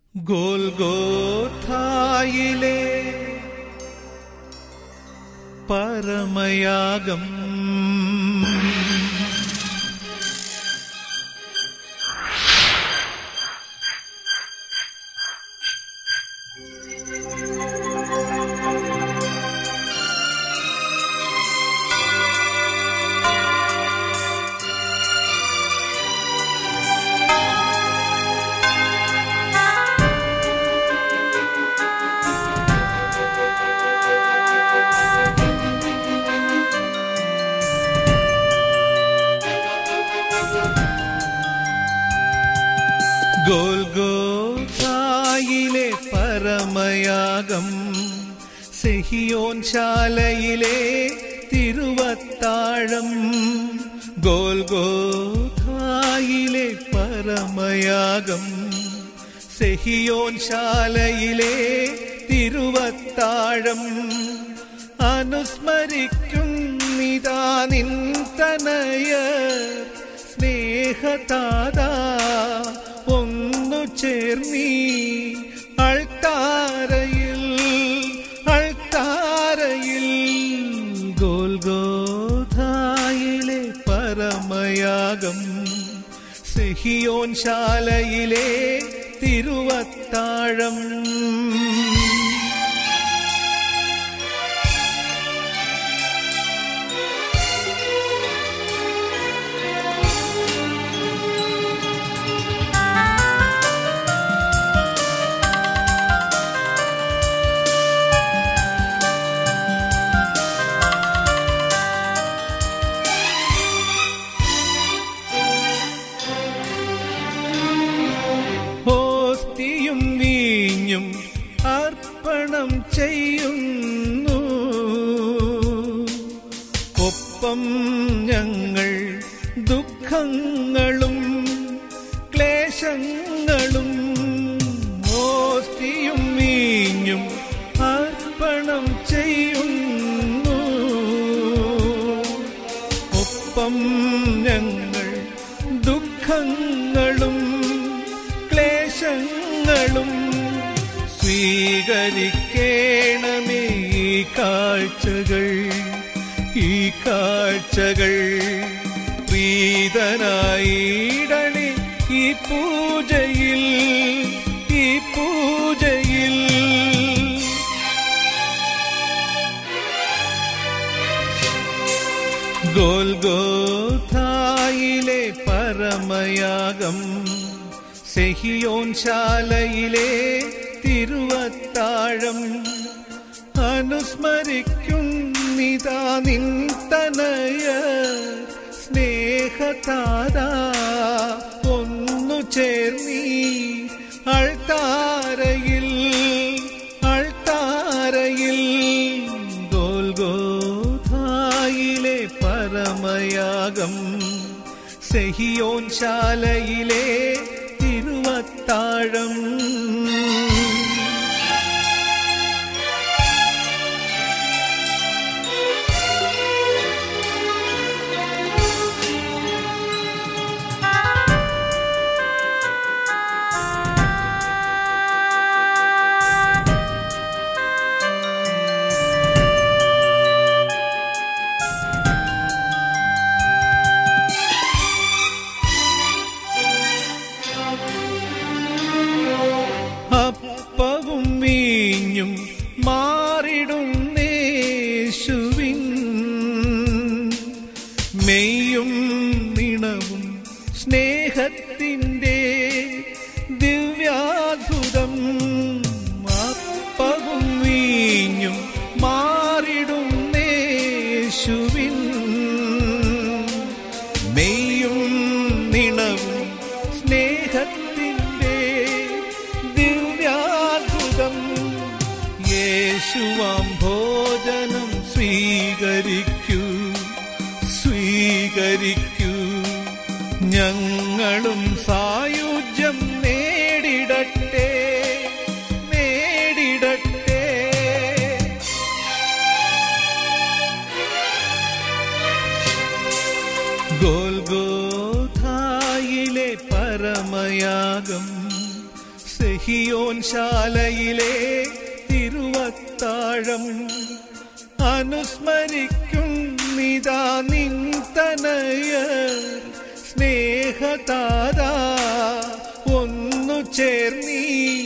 ഗോൽഗോഥായിലെ പരമയാഗം ഗോൽഗോഥായിലെ പരമയാഗം സെഹിയോൻ ശാലയിലെ തിരുവത്താഴം. ഗോൽഗോഥായിലെ പരമയാഗം സെഹിയോൻ ശാലയിലെ തിരുവത്താഴം. അനുസ്മരിക്കുന്നിതാ നിൻ തനയ സ്നേഹതാതാ ഒന്നു ചേർന്നീ അൾത്താരയിൽ ഗോൽഗോഥായിലെ പരമയാഗം സെഹിയോൻ ശാലയിലെ തിരുവത്താഴം. ഹോസ്തിയും വീഞ്ഞും അർപ്പണം ചെയ്യുന്നു, ഒപ്പം ഞങ്ങൾ ദുഃഖങ്ങളും ക്ലേശങ്ങളും. ഹോസ്തിയും വീഞ്ഞും അർപ്പണം ചെയ്യുന്നു, ഒപ്പം ഞങ്ങൾ ദുഃഖങ്ങളും ക്ലേശങ്ങളും. സ്വീകരിക്കേണമേ ഈ കാഴ്ചകൾ പ്രീതനായിടണേ ഈ പൂജയിൽ. ഗോൽഗോഥായിലെ പരമയാഗം സെഹിയോൻ ശാലയിലെ തിരുവത്താഴം. അനുസ്മരിക്കുന്നിതാ നിൻ തനയ സ്നേഹതാതാ ഒന്നു ചേർന്നീ അൾത്താരയിൽ ഗോൽഗോഥായിലെ പരമയാഗം സെഹിയോൻ ശാലയിലെ തിരുവത്താഴം. അപ്പവും വീഞ്ഞും മാറിടുന്നേശുവിൻ മെയ്യും നിണവും സ്നേഹത്തിൻ്റെ ദിവ്യാത്ഭുതം. അപ്പവും വീഞ്ഞും മാറിടുന്നേശുവിൻ മെയ്യും നിണവും സ്നേഹത്തിൻ്റെ ദിവ്യാത്ഭുതം. യേശുവാം ഭോജനം സ്വീകരിക്കൂ, ഞങ്ങളും സായുജ്യം നേടിടട്ടെ. ഗോൽഗോഥായിലെ പരമയാഗം സിഹിയോൻ ശാലയിലെ തിരുവത്താഴം അനുസ്മരിക്കുന്നിതാ നിൻ തനയർ സ്നേഹതാരാ ഒന്നു ചേർന്നീ